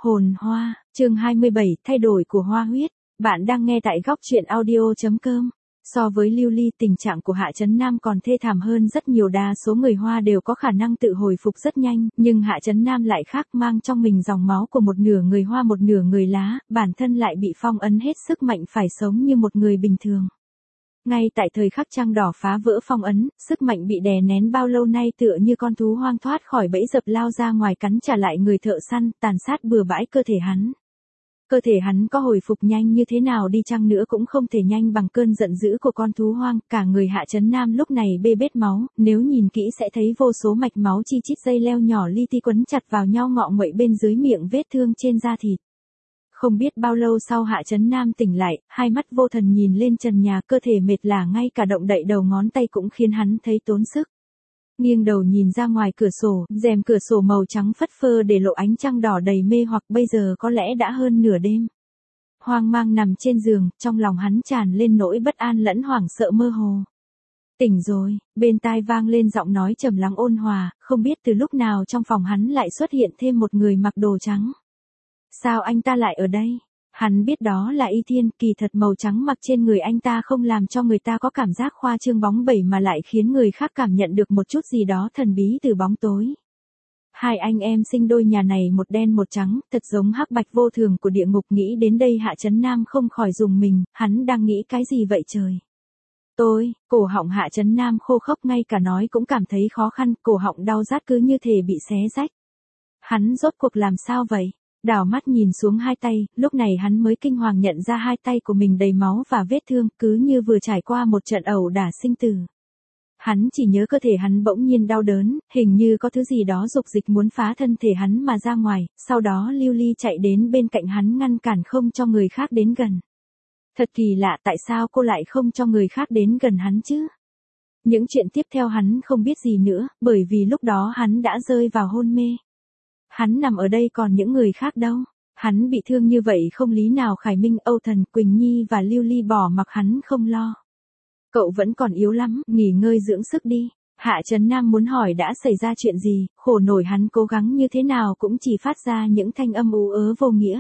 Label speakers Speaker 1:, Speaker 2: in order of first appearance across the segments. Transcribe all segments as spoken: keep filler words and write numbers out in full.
Speaker 1: Hồn hoa, chương hai mươi bảy, thay đổi của hoa huyết. Bạn đang nghe tại góc truyện audio chấm com. So với Lưu Ly, tình trạng của Hạ Chấn Nam còn thê thảm hơn rất nhiều. Đa số người Hoa đều có khả năng tự hồi phục rất nhanh, nhưng Hạ Chấn Nam lại khác, mang trong mình dòng máu của một nửa người Hoa một nửa người Lá, bản thân lại bị phong ấn hết sức mạnh phải sống như một người bình thường. Ngay tại thời khắc trăng đỏ phá vỡ phong ấn, sức mạnh bị đè nén bao lâu nay tựa như con thú hoang thoát khỏi bẫy dập lao ra ngoài cắn trả lại người thợ săn, tàn sát bừa bãi cơ thể hắn. Cơ thể hắn có hồi phục nhanh như thế nào đi chăng nữa cũng không thể nhanh bằng cơn giận dữ của con thú hoang. Cả người Hạ Chấn Nam lúc này bê bết máu, nếu nhìn kỹ sẽ thấy vô số mạch máu chi chít dây leo nhỏ li ti quấn chặt vào nhau ngọ nguậy bên dưới miệng vết thương trên da thịt. Không biết bao lâu sau Hạ Chấn Nam tỉnh lại, hai mắt vô thần nhìn lên trần nhà, cơ thể mệt lả, ngay cả động đậy đầu ngón tay cũng khiến hắn thấy tốn sức. Nghiêng đầu nhìn ra ngoài cửa sổ, rèm cửa sổ màu trắng phất phơ để lộ ánh trăng đỏ đầy mê hoặc. Bây giờ có lẽ đã hơn nửa đêm. Hoang mang nằm trên giường, trong lòng hắn tràn lên nỗi bất an lẫn hoảng sợ mơ hồ. Tỉnh rồi, bên tai vang lên giọng nói trầm lắng ôn hòa, không biết từ lúc nào trong phòng hắn lại xuất hiện thêm một người mặc đồ trắng. Sao anh ta lại ở đây? Hắn biết đó là Y Thiên, kỳ thật màu trắng mặc trên người anh ta không làm cho người ta có cảm giác khoa trương bóng bẩy mà lại khiến người khác cảm nhận được một chút gì đó thần bí từ bóng tối. Hai anh em sinh đôi nhà này một đen một trắng, thật giống hắc bạch vô thường của địa ngục. Nghĩ đến đây Hạ Chấn Nam không khỏi rùng mình, hắn đang nghĩ cái gì vậy trời? Tôi, cổ họng Hạ Chấn Nam khô khốc, ngay cả nói cũng cảm thấy khó khăn, cổ họng đau rát cứ như thể bị xé rách. Hắn rốt cuộc làm sao vậy? Đảo mắt nhìn xuống hai tay, lúc này hắn mới kinh hoàng nhận ra hai tay của mình đầy máu và vết thương, cứ như vừa trải qua một trận ẩu đả sinh tử. Hắn chỉ nhớ cơ thể hắn bỗng nhiên đau đớn, hình như có thứ gì đó dục dịch muốn phá thân thể hắn mà ra ngoài, sau đó Lưu Ly chạy đến bên cạnh hắn ngăn cản không cho người khác đến gần. Thật kỳ lạ, tại sao cô lại không cho người khác đến gần hắn chứ? Những chuyện tiếp theo hắn không biết gì nữa, bởi vì lúc đó hắn đã rơi vào hôn mê. Hắn nằm ở đây còn những người khác đâu? Hắn bị thương như vậy không lý nào Khải Minh, Âu Thần, Quỳnh Nhi và Lưu Ly bỏ mặc hắn không lo. Cậu vẫn còn yếu lắm, nghỉ ngơi dưỡng sức đi. Hạ Chấn Nam muốn hỏi đã xảy ra chuyện gì, khổ nổi hắn cố gắng như thế nào cũng chỉ phát ra những thanh âm ú ớ vô nghĩa.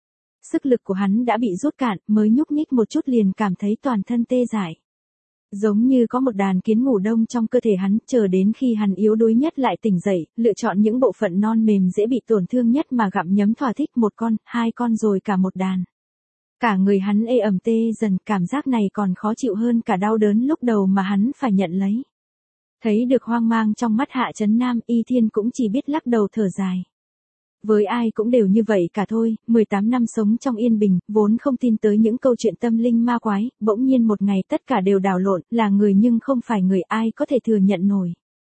Speaker 1: Sức lực của hắn đã bị rút cạn, mới nhúc nhích một chút liền cảm thấy toàn thân tê dại. Giống như có một đàn kiến ngủ đông trong cơ thể hắn, chờ đến khi hắn yếu đuối nhất lại tỉnh dậy, lựa chọn những bộ phận non mềm dễ bị tổn thương nhất mà gặm nhấm thỏa thích, một con, hai con rồi cả một đàn. Cả người hắn ê ẩm tê dần, cảm giác này còn khó chịu hơn cả đau đớn lúc đầu mà hắn phải nhận lấy. Thấy được hoang mang trong mắt Hạ Chấn Nam, Y Thiên cũng chỉ biết lắc đầu thở dài. Với ai cũng đều như vậy cả thôi, mười tám năm sống trong yên bình, vốn không tin tới những câu chuyện tâm linh ma quái, bỗng nhiên một ngày tất cả đều đảo lộn, là người nhưng không phải người, ai có thể thừa nhận nổi.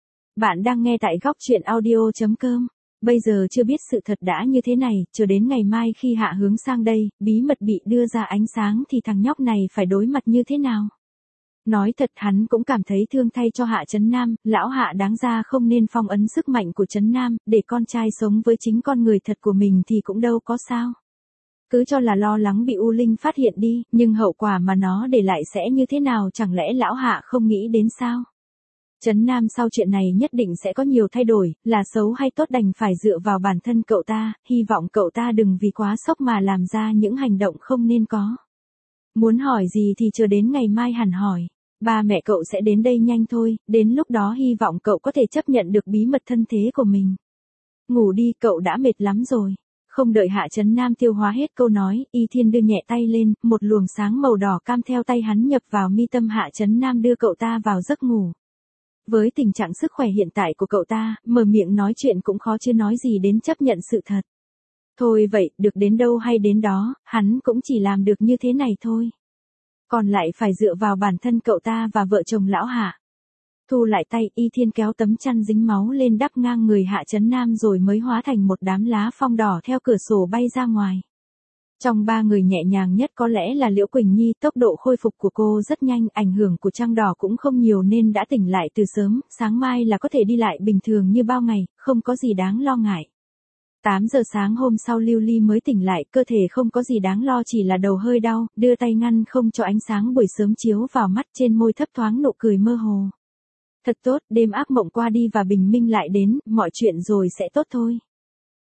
Speaker 1: Bạn đang nghe tại góc truyện audio chấm com. Bây giờ chưa biết sự thật đã như thế này, chờ đến ngày mai khi Hạ hướng sang đây, bí mật bị đưa ra ánh sáng thì thằng nhóc này phải đối mặt như thế nào? Nói thật hắn cũng cảm thấy thương thay cho Hạ Chấn Nam, lão Hạ đáng ra không nên phong ấn sức mạnh của Chấn Nam, để con trai sống với chính con người thật của mình thì cũng đâu có sao. Cứ cho là lo lắng bị U Linh phát hiện đi, nhưng hậu quả mà nó để lại sẽ như thế nào, chẳng lẽ lão Hạ không nghĩ đến sao? Chấn Nam sau chuyện này nhất định sẽ có nhiều thay đổi, là xấu hay tốt đành phải dựa vào bản thân cậu ta, hy vọng cậu ta đừng vì quá sốc mà làm ra những hành động không nên có. Muốn hỏi gì thì chờ đến ngày mai hẳn hỏi. Ba mẹ cậu sẽ đến đây nhanh thôi, đến lúc đó hy vọng cậu có thể chấp nhận được bí mật thân thế của mình. Ngủ đi, cậu đã mệt lắm rồi. Không đợi Hạ Chấn Nam tiêu hóa hết câu nói, Y Thiên đưa nhẹ tay lên, một luồng sáng màu đỏ cam theo tay hắn nhập vào mi tâm Hạ Chấn Nam đưa cậu ta vào giấc ngủ. Với tình trạng sức khỏe hiện tại của cậu ta, mở miệng nói chuyện cũng khó chứ nói gì đến chấp nhận sự thật. Thôi vậy, được đến đâu hay đến đó, hắn cũng chỉ làm được như thế này thôi. Còn lại phải dựa vào bản thân cậu ta và vợ chồng lão Hạ. Thu lại tay, Y Thiên kéo tấm chăn dính máu lên đắp ngang người Hạ Chấn Nam rồi mới hóa thành một đám lá phong đỏ theo cửa sổ bay ra ngoài. Trong ba người nhẹ nhàng nhất có lẽ là Liễu Quỳnh Nhi, tốc độ khôi phục của cô rất nhanh, ảnh hưởng của trăng đỏ cũng không nhiều nên đã tỉnh lại từ sớm, sáng mai là có thể đi lại bình thường như bao ngày, không có gì đáng lo ngại. tám giờ sáng hôm sau Lưu Ly mới tỉnh lại, cơ thể không có gì đáng lo, chỉ là đầu hơi đau, đưa tay ngăn không cho ánh sáng buổi sớm chiếu vào mắt, trên môi thấp thoáng nụ cười mơ hồ. Thật tốt, đêm ác mộng qua đi và bình minh lại đến, mọi chuyện rồi sẽ tốt thôi.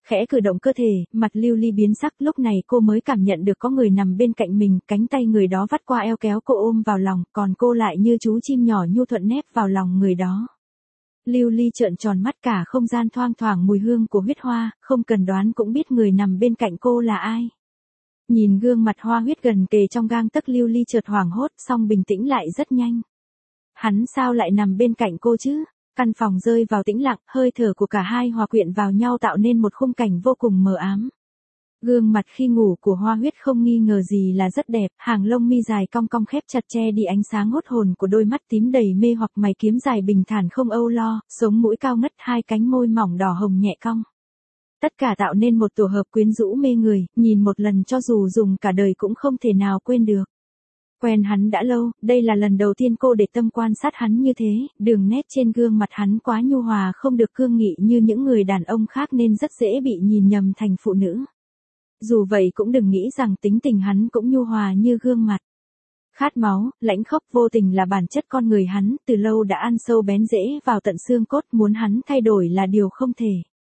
Speaker 1: Khẽ cử động cơ thể, mặt Lưu Ly biến sắc, lúc này cô mới cảm nhận được có người nằm bên cạnh mình, cánh tay người đó vắt qua eo kéo cô ôm vào lòng, còn cô lại như chú chim nhỏ nhu thuận nép vào lòng người đó. Lưu Ly trợn tròn mắt, cả không gian thoang thoảng mùi hương của huyết hoa, không cần đoán cũng biết người nằm bên cạnh cô là ai. Nhìn gương mặt Hoa Huyết gần kề trong gang tấc, Lưu Ly chợt hoảng hốt, xong bình tĩnh lại rất nhanh. Hắn sao lại nằm bên cạnh cô chứ? Căn phòng rơi vào tĩnh lặng, hơi thở của cả hai hòa quyện vào nhau tạo nên một khung cảnh vô cùng mờ ám. Gương mặt khi ngủ của Hoa Huyết không nghi ngờ gì là rất đẹp, hàng lông mi dài cong cong khép chặt che đi ánh sáng hốt hồn của đôi mắt tím đầy mê hoặc, mày kiếm dài bình thản không âu lo, sống mũi cao ngất, hai cánh môi mỏng đỏ hồng nhẹ cong. Tất cả tạo nên một tổ hợp quyến rũ mê người, nhìn một lần cho dù dùng cả đời cũng không thể nào quên được. Quen hắn đã lâu, đây là lần đầu tiên cô để tâm quan sát hắn như thế, đường nét trên gương mặt hắn quá nhu hòa, không được cương nghị như những người đàn ông khác nên rất dễ bị nhìn nhầm thành phụ nữ. Dù vậy cũng đừng nghĩ rằng tính tình hắn cũng nhu hòa như gương mặt. Khát máu, lãnh khốc vô tình là bản chất con người hắn, từ lâu đã ăn sâu bén rễ vào tận xương cốt, muốn hắn thay đổi là điều không thể.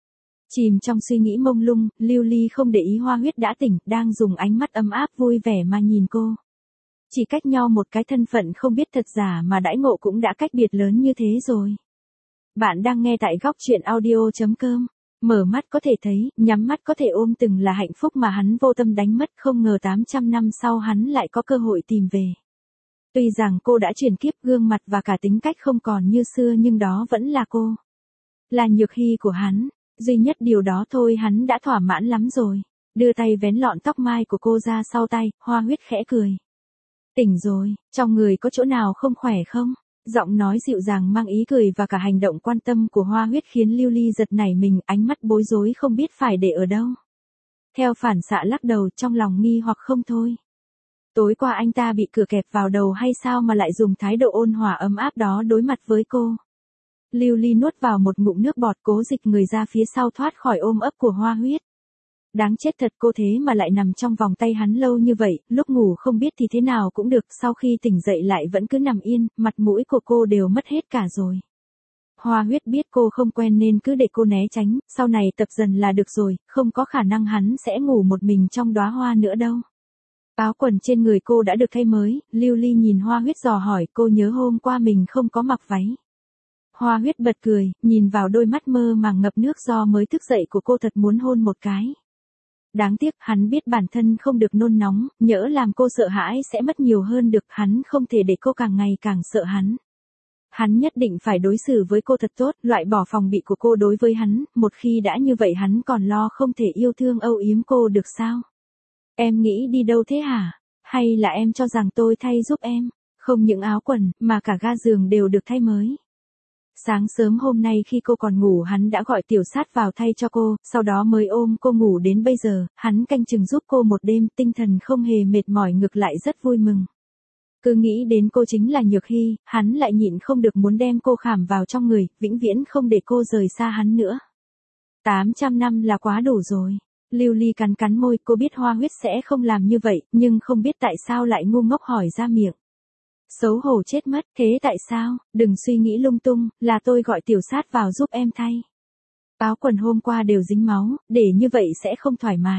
Speaker 1: Chìm trong suy nghĩ mông lung, Lưu Ly không để ý Hoa Huyết đã tỉnh, đang dùng ánh mắt ấm áp vui vẻ mà nhìn cô. Chỉ cách nhau một cái thân phận không biết thật giả mà đãi ngộ cũng đã cách biệt lớn như thế rồi. Bạn đang nghe tại góc truyện audio chấm com. Mở mắt có thể thấy, nhắm mắt có thể ôm, từng là hạnh phúc mà hắn vô tâm đánh mất, không ngờ tám trăm năm sau hắn lại có cơ hội tìm về. Tuy rằng cô đã chuyển kiếp, gương mặt và cả tính cách không còn như xưa nhưng đó vẫn là cô. Là Nhược Hy của hắn, duy nhất điều đó thôi hắn đã thỏa mãn lắm rồi. Đưa tay vén lọn tóc mai của cô ra sau tay, Hoa Huyết khẽ cười. Tỉnh rồi, trong người có chỗ nào không khỏe không? Giọng nói dịu dàng mang ý cười và cả hành động quan tâm của Hoa Huyết khiến Lưu Ly giật nảy mình, ánh mắt bối rối không biết phải để ở đâu. Theo phản xạ lắc đầu, trong lòng nghi hoặc không thôi. Tối qua anh ta bị cửa kẹp vào đầu hay sao mà lại dùng thái độ ôn hòa ấm áp đó đối mặt với cô? Lưu Ly nuốt vào một ngụm nước bọt, cố dịch người ra phía sau thoát khỏi ôm ấp của Hoa Huyết. Đáng chết thật, cô thế mà lại nằm trong vòng tay hắn lâu như vậy, lúc ngủ không biết thì thế nào cũng được, sau khi tỉnh dậy lại vẫn cứ nằm yên, mặt mũi của cô đều mất hết cả rồi. Hoa Huyết biết cô không quen nên cứ để cô né tránh, sau này tập dần là được rồi, không có khả năng hắn sẽ ngủ một mình trong đóa hoa nữa đâu. Áo quần trên người cô đã được thay mới, Lưu Ly nhìn Hoa Huyết dò hỏi, cô nhớ hôm qua mình không có mặc váy. Hoa Huyết bật cười, nhìn vào đôi mắt mơ màng ngập nước do mới thức dậy của cô, thật muốn hôn một cái. Đáng tiếc, hắn biết bản thân không được nôn nóng, nhỡ làm cô sợ hãi sẽ mất nhiều hơn được, hắn không thể để cô càng ngày càng sợ hắn. Hắn nhất định phải đối xử với cô thật tốt, loại bỏ phòng bị của cô đối với hắn, một khi đã như vậy hắn còn lo không thể yêu thương âu yếm cô được sao? Em nghĩ đi đâu thế hả? Hay là em cho rằng tôi thay giúp em? Không những áo quần, mà cả ga giường đều được thay mới. Sáng sớm hôm nay khi cô còn ngủ hắn đã gọi tiểu sát vào thay cho cô, sau đó mới ôm cô ngủ đến bây giờ, hắn canh chừng giúp cô một đêm, tinh thần không hề mệt mỏi, ngược lại rất vui mừng. Cứ nghĩ đến cô chính là Nhược Hy, hắn lại nhịn không được muốn đem cô khảm vào trong người, vĩnh viễn không để cô rời xa hắn nữa. tám trăm năm là quá đủ rồi. Lưu Ly cắn cắn môi, cô biết Hoa Huyết sẽ không làm như vậy, nhưng không biết tại sao lại ngu ngốc hỏi ra miệng. Xấu hổ chết mất, thế tại sao? Đừng suy nghĩ lung tung, là tôi gọi tiểu sát vào giúp em thay. Áo quần hôm qua đều dính máu, để như vậy sẽ không thoải mái.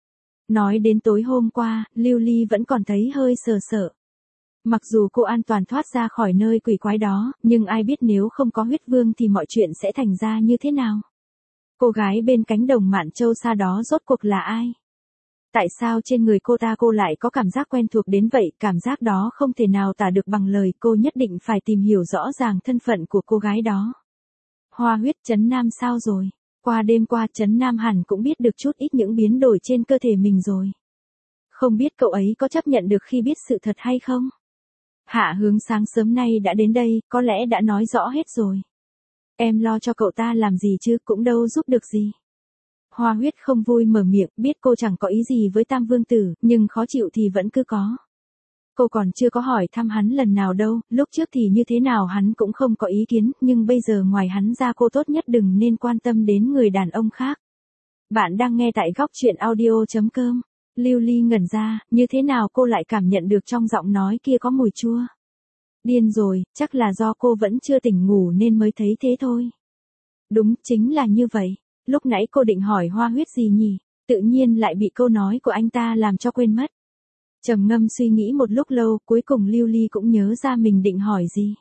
Speaker 1: Nói đến tối hôm qua, Lưu Ly vẫn còn thấy hơi sờ sợ. Mặc dù cô an toàn thoát ra khỏi nơi quỷ quái đó, nhưng ai biết nếu không có huyết vương thì mọi chuyện sẽ thành ra như thế nào? Cô gái bên cánh đồng Mạn Châu xa đó rốt cuộc là ai? Tại sao trên người cô ta cô lại có cảm giác quen thuộc đến vậy, cảm giác đó không thể nào tả được bằng lời, cô nhất định phải tìm hiểu rõ ràng thân phận của cô gái đó. Hoa Huyết, Trấn Nam sao rồi? Qua đêm qua Trấn Nam hẳn cũng biết được chút ít những biến đổi trên cơ thể mình rồi. Không biết cậu ấy có chấp nhận được khi biết sự thật hay không? Hạ Hướng sáng sớm nay đã đến đây, có lẽ đã nói rõ hết rồi. Em lo cho cậu ta làm gì chứ, cũng đâu giúp được gì. Hoa Huyết không vui mở miệng, biết cô chẳng có ý gì với Tam Vương Tử, nhưng khó chịu thì vẫn cứ có. Cô còn chưa có hỏi thăm hắn lần nào đâu, lúc trước thì như thế nào hắn cũng không có ý kiến, nhưng bây giờ ngoài hắn ra cô tốt nhất đừng nên quan tâm đến người đàn ông khác. Bạn đang nghe tại góc truyện audio chấm com. Lưu Ly ngẩn ra, như thế nào cô lại cảm nhận được trong giọng nói kia có mùi chua. Điên rồi, chắc là do cô vẫn chưa tỉnh ngủ nên mới thấy thế thôi. Đúng, chính là như vậy. Lúc nãy cô định hỏi Hoa Huyết gì nhỉ, tự nhiên lại bị câu nói của anh ta làm cho quên mất. Trầm ngâm suy nghĩ một lúc lâu, cuối cùng Lưu Ly cũng nhớ ra mình định hỏi gì.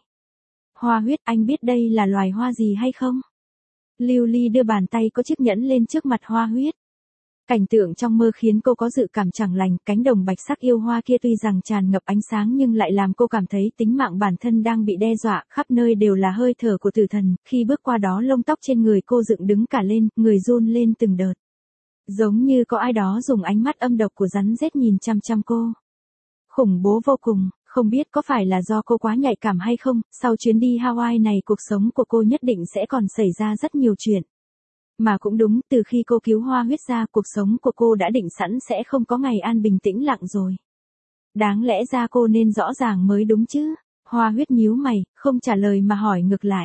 Speaker 1: Hoa Huyết, anh biết đây là loài hoa gì hay không? Lưu Ly đưa bàn tay có chiếc nhẫn lên trước mặt Hoa Huyết. Cảnh tượng trong mơ khiến cô có dự cảm chẳng lành, cánh đồng bạch sắc yêu hoa kia tuy rằng tràn ngập ánh sáng nhưng lại làm cô cảm thấy tính mạng bản thân đang bị đe dọa, khắp nơi đều là hơi thở của tử thần, khi bước qua đó lông tóc trên người cô dựng đứng cả lên, người run lên từng đợt. Giống như có ai đó dùng ánh mắt âm độc của rắn rết nhìn chăm chăm cô. Khủng bố vô cùng, không biết có phải là do cô quá nhạy cảm hay không, sau chuyến đi Hawaii này cuộc sống của cô nhất định sẽ còn xảy ra rất nhiều chuyện. Mà cũng đúng, từ khi cô cứu Hoa Huyết ra, cuộc sống của cô đã định sẵn sẽ không có ngày an bình tĩnh lặng rồi. Đáng lẽ ra cô nên rõ ràng mới đúng chứ. Hoa Huyết nhíu mày, không trả lời mà hỏi ngược lại.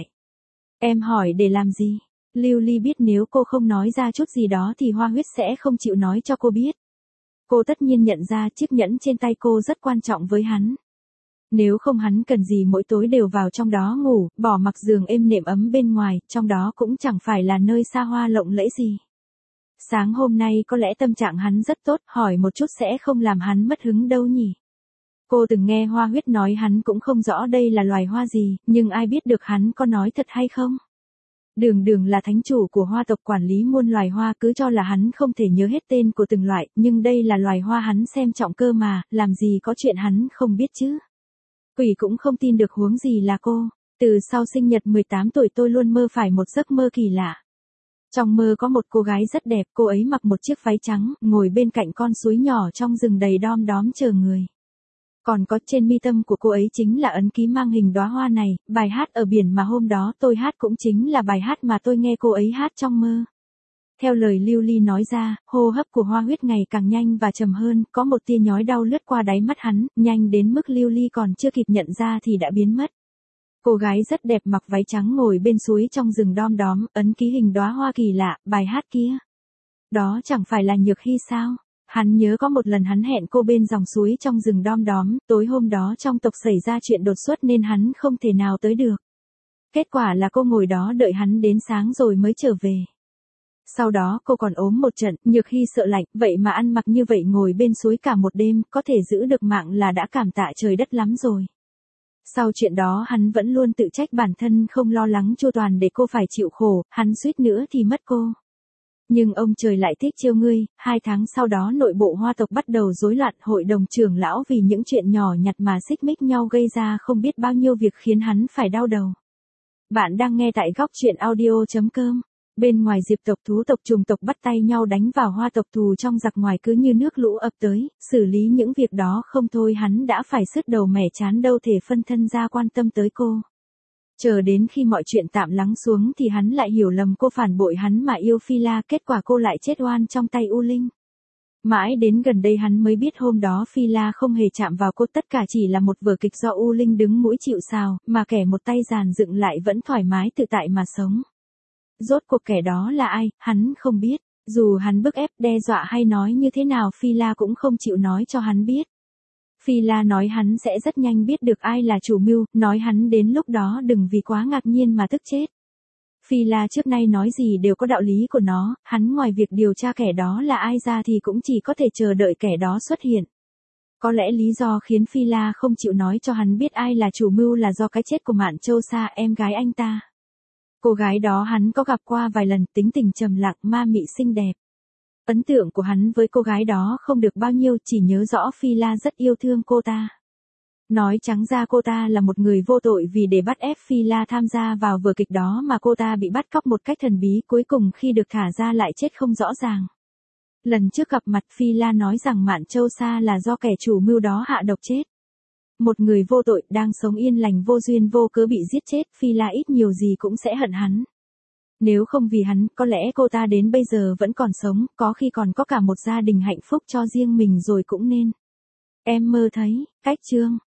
Speaker 1: Em hỏi để làm gì? Lưu Ly biết nếu cô không nói ra chút gì đó thì Hoa Huyết sẽ không chịu nói cho cô biết. Cô tất nhiên nhận ra chiếc nhẫn trên tay cô rất quan trọng với hắn. Nếu không hắn cần gì mỗi tối đều vào trong đó ngủ, bỏ mặc giường êm nệm ấm bên ngoài, trong đó cũng chẳng phải là nơi xa hoa lộng lẫy gì. Sáng hôm nay có lẽ tâm trạng hắn rất tốt, hỏi một chút sẽ không làm hắn mất hứng đâu nhỉ. Cô từng nghe Hoa Huyết nói hắn cũng không rõ đây là loài hoa gì, nhưng ai biết được hắn có nói thật hay không. Đường Đường là thánh chủ của hoa tộc quản lý muôn loài hoa, cứ cho là hắn không thể nhớ hết tên của từng loại, nhưng đây là loài hoa hắn xem trọng cơ mà, làm gì có chuyện hắn không biết chứ. Quỷ cũng không tin được huống gì là cô. Từ sau sinh nhật mười tám tuổi tôi luôn mơ phải một giấc mơ kỳ lạ. Trong mơ có một cô gái rất đẹp, cô ấy mặc một chiếc váy trắng, ngồi bên cạnh con suối nhỏ trong rừng đầy đom đóm chờ người. Còn có trên mi tâm của cô ấy chính là ấn ký mang hình đóa hoa này, bài hát ở biển mà hôm đó tôi hát cũng chính là bài hát mà tôi nghe cô ấy hát trong mơ. Theo lời Lưu Ly nói ra, hô hấp của Hoa Huyết ngày càng nhanh và trầm hơn, có một tia nhói đau lướt qua đáy mắt hắn, nhanh đến mức Lưu Ly còn chưa kịp nhận ra thì đã biến mất. Cô gái rất đẹp mặc váy trắng ngồi bên suối trong rừng đom đóm, ấn ký hình đóa hoa kỳ lạ, bài hát kia. Đó chẳng phải là Nhược Hy sao? Hắn nhớ có một lần hắn hẹn cô bên dòng suối trong rừng đom đóm, tối hôm đó trong tộc xảy ra chuyện đột xuất nên hắn không thể nào tới được. Kết quả là cô ngồi đó đợi hắn đến sáng rồi mới trở về. Sau đó cô còn ốm một trận, Nhược Hy sợ lạnh, vậy mà ăn mặc như vậy ngồi bên suối cả một đêm, có thể giữ được mạng là đã cảm tạ trời đất lắm rồi. Sau chuyện đó hắn vẫn luôn tự trách bản thân không lo lắng chu toàn để cô phải chịu khổ, hắn suýt nữa thì mất cô. Nhưng ông trời lại thích chiêu ngươi, hai tháng sau đó nội bộ hoa tộc bắt đầu rối loạn, hội đồng trưởng lão vì những chuyện nhỏ nhặt mà xích mích nhau gây ra không biết bao nhiêu việc khiến hắn phải đau đầu. Bạn đang nghe tại góc truyện audio chấm com. Bên ngoài Diệp tộc thú tộc trùng tộc bắt tay nhau đánh vào hoa tộc thù trong giặc ngoài cứ như nước lũ ập tới, xử lý những việc đó không thôi hắn đã phải sứt đầu mẻ chán đâu thể phân thân ra quan tâm tới cô. Chờ đến khi mọi chuyện tạm lắng xuống thì hắn lại hiểu lầm cô phản bội hắn mà yêu Phi La, kết quả cô lại chết oan trong tay U Linh. Mãi đến gần đây hắn mới biết hôm đó Phi La không hề chạm vào cô, tất cả chỉ là một vở kịch do U Linh đứng mũi chịu sào, mà kẻ một tay giàn dựng lại vẫn thoải mái tự tại mà sống. Rốt cuộc kẻ đó là ai, hắn không biết, dù hắn bức ép đe dọa hay nói như thế nào Phi La cũng không chịu nói cho hắn biết. Phi La nói hắn sẽ rất nhanh biết được ai là chủ mưu, nói hắn đến lúc đó đừng vì quá ngạc nhiên mà tức chết. Phi La trước nay nói gì đều có đạo lý của nó, hắn ngoài việc điều tra kẻ đó là ai ra thì cũng chỉ có thể chờ đợi kẻ đó xuất hiện. Có lẽ lý do khiến Phi La không chịu nói cho hắn biết ai là chủ mưu là do cái chết của Mạn Châu Sa, em gái anh ta. Cô gái đó hắn có gặp qua vài lần, tính tình trầm lặng, ma mị xinh đẹp. Ấn tượng của hắn với cô gái đó không được bao nhiêu, chỉ nhớ rõ Phi La rất yêu thương cô ta. Nói trắng ra cô ta là một người vô tội vì để bắt ép Phi La tham gia vào vở kịch đó mà cô ta bị bắt cóc một cách thần bí, cuối cùng khi được thả ra lại chết không rõ ràng. Lần trước gặp mặt Phi La nói rằng Mạn Châu Sa là do kẻ chủ mưu đó hạ độc chết. Một người vô tội đang sống yên lành vô duyên vô cớ bị giết chết, Phi La ít nhiều gì cũng sẽ hận hắn. Nếu không vì hắn, có lẽ cô ta đến bây giờ vẫn còn sống, có khi còn có cả một gia đình hạnh phúc cho riêng mình rồi cũng nên. Em mơ thấy, cách chương.